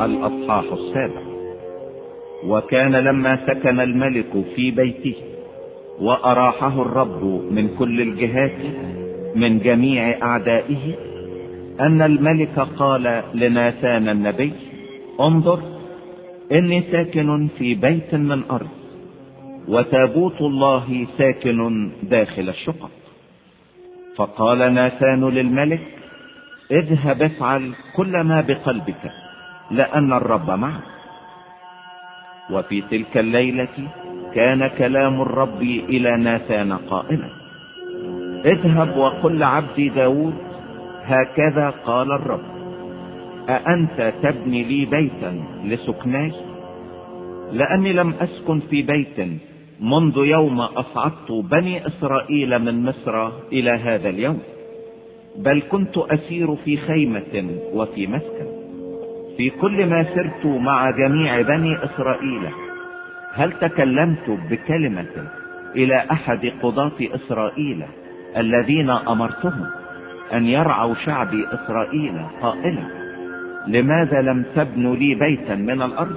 الأصحاح 7. وكان لما سكن الملك في بيته وأراحه الرب من كل الجهات من جميع أعدائه، أن الملك قال لناثان النبي: انظر، إني ساكن في بيت من أرض، وتابوت الله ساكن داخل الشقق. فقال ناثان للملك: اذهب افعل كل ما بقلبك، لأن الرب معك. وفي تلك الليلة كان كلام الرب إلى ناثان قائلا: اذهب وقل لعبدي داود: هكذا قال الرب، أأنت تبني لي بيتا لسكناي؟ لأني لم أسكن في بيت منذ يوم أصعدت بني إسرائيل من مصر إلى هذا اليوم، بل كنت أسير في خيمة وفي مسكن. في كل ما سرت مع جميع بني إسرائيل، هل تكلمت بكلمة إلى أحد قضاة إسرائيل الذين أمرتهم أن يرعوا شعبي إسرائيل قائلا: لماذا لم تبنوا لي بيتا من الأرض؟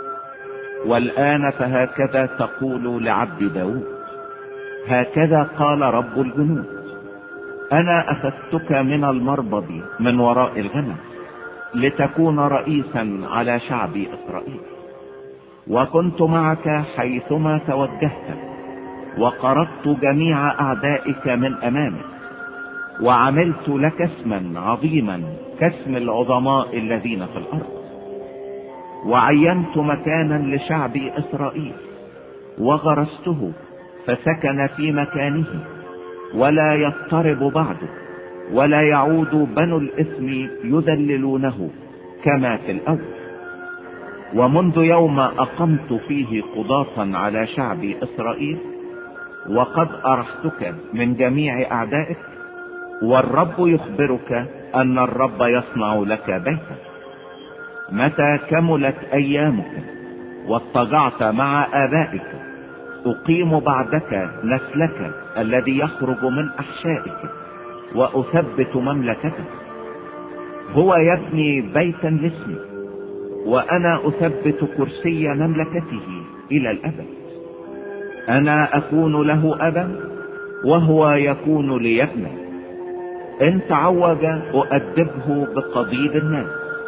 والآن فهكذا تقول لعبد داود: هكذا قال رب الجنود، أنا أخذتك من المربض من وراء الغنم لتكون رئيسا على شعب إسرائيل، وكنت معك حيثما توجهت، وقرضت جميع أعدائك من أمامك، وعملت لك اسما عظيما كاسم العظماء الذين في الأرض، وعينت مكانا لشعب إسرائيل وغرسته فسكن في مكانه، ولا يضطرب بعده، ولا يعود بنو الإثم يذللونه كما في الأول. ومنذ يوم أقمت فيه قضاة على شعب إسرائيل، وقد أرحتك من جميع أعدائك، والرب يخبرك أن الرب يصنع لك بيتا. متى كملت أيامك واضطجعت مع آبائك، أقيم بعدك نسلك الذي يخرج من أحشائك، وأثبت مملكتك. هو يبني بيتا لاسمي، وأنا أثبت كرسي مملكته إلى الأبد. أنا أكون له أبا، وهو يكون لي ابنا. إن تعوج أؤدبه بقضيب الناس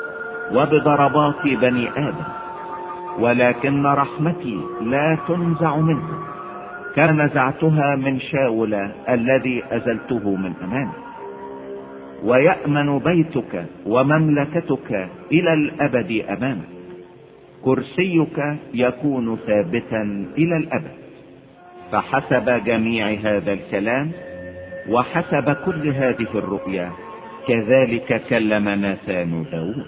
وبضربات بني آدم، ولكن رحمتي لا تنزع منه كما نزعتها من شاول الذي أزلته من أمامي. ويأمن بيتك ومملكتك إلى الأبد أمامك، كرسيك يكون ثابتا إلى الأبد. فحسب جميع هذا الكلام وحسب كل هذه الرؤيا كذلك كلم ناثان داود.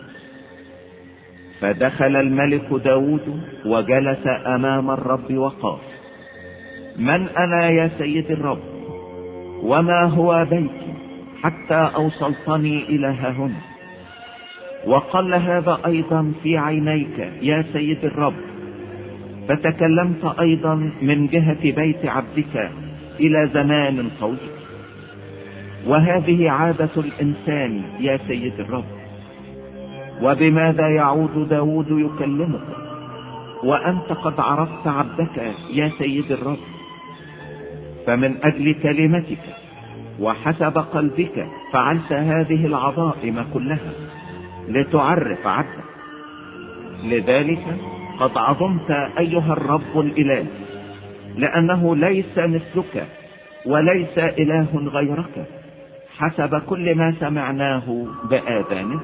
فدخل الملك داود وجلس أمام الرب وقال: من أنا يا سيد الرب؟ وما هو بيتي حتى أوصلتني إلى هنا؟ وقال هذا أيضا في عينيك يا سيد الرب، فتكلمت أيضا من جهة بيت عبدك إلى زمان طويل. وهذه عادة الإنسان يا سيد الرب. وبماذا يعود داود يكلمك وأنت قد عرفت عبدك يا سيد الرب؟ فمن أجل كلمتك وحسب قلبك فعلت هذه العظائم كلها لتعرف عبدك. لذلك قد عظمت أيها الرب الإله، لأنه ليس مثلك وليس إله غيرك، حسب كل ما سمعناه بآذاننا.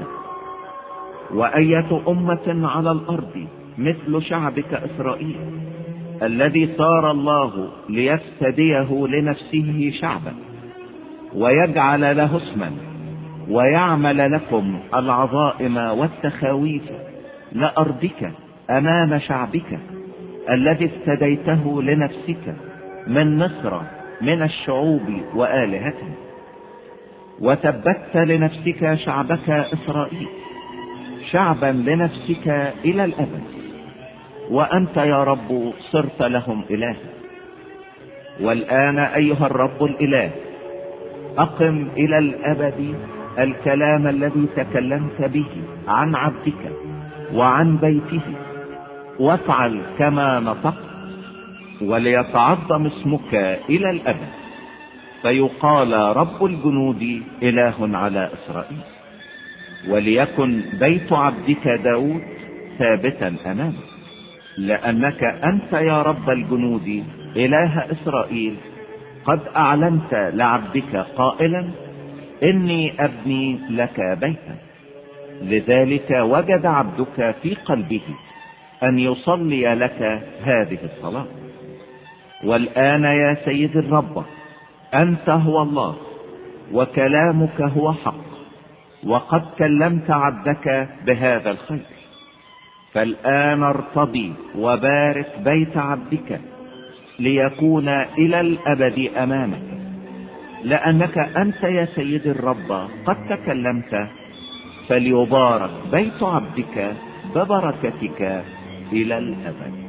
وأية أمة على الأرض مثل شعبك إسرائيل، الذي صار الله ليفتديه لنفسه شعبا ويجعل له اسما ويعمل لكم العظائم والتخاويف لأرضك أمام شعبك الذي افتديته لنفسك من مصر من الشعوب وآلهتهم. وثبت لنفسك شعبك إسرائيل شعبا لنفسك إلى الأبد، وأنت يا رب صرت لهم إله. والآن أيها الرب الإله، أقم إلى الأبد الكلام الذي تكلمت به عن عبدك وعن بيته، وافعل كما نطقت، وليتعظم اسمك إلى الأبد، فيقال رب الجنود إله على إسرائيل. وليكن بيت عبدك داود ثابتا أمامك، لأنك أنت يا رب الجنود إله إسرائيل قد أعلنت لعبدك قائلا: إني أبني لك بيتا. لذلك وجد عبدك في قلبه أن يصلي لك هذه الصلاة. والآن يا سيد الرب، أنت هو الله، وكلامك هو حق، وقد كلمت عبدك بهذا الخير. فالآن ارتضي وبارك بيت عبدك ليكون إلى الأبد أمامك، لأنك أنت يا سيد الرب قد تكلمت. فليبارك بيت عبدك ببركتك إلى الأبد.